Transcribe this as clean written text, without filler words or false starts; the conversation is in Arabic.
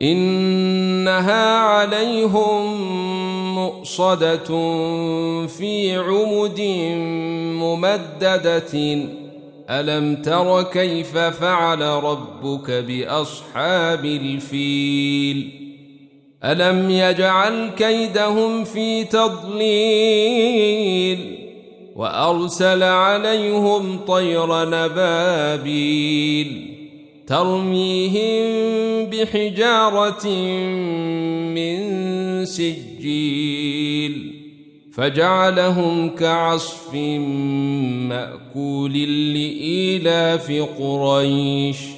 إنها عليهم مؤصدة في عمد ممددة ألم تر كيف فعل ربك بأصحاب الفيل ألم يجعل كيدهم في تضليل وأرسل عليهم طيرا نبابيل ترميهم بحجارة من سجيل فجعلهم كعصف مأكول لإيلاف قريش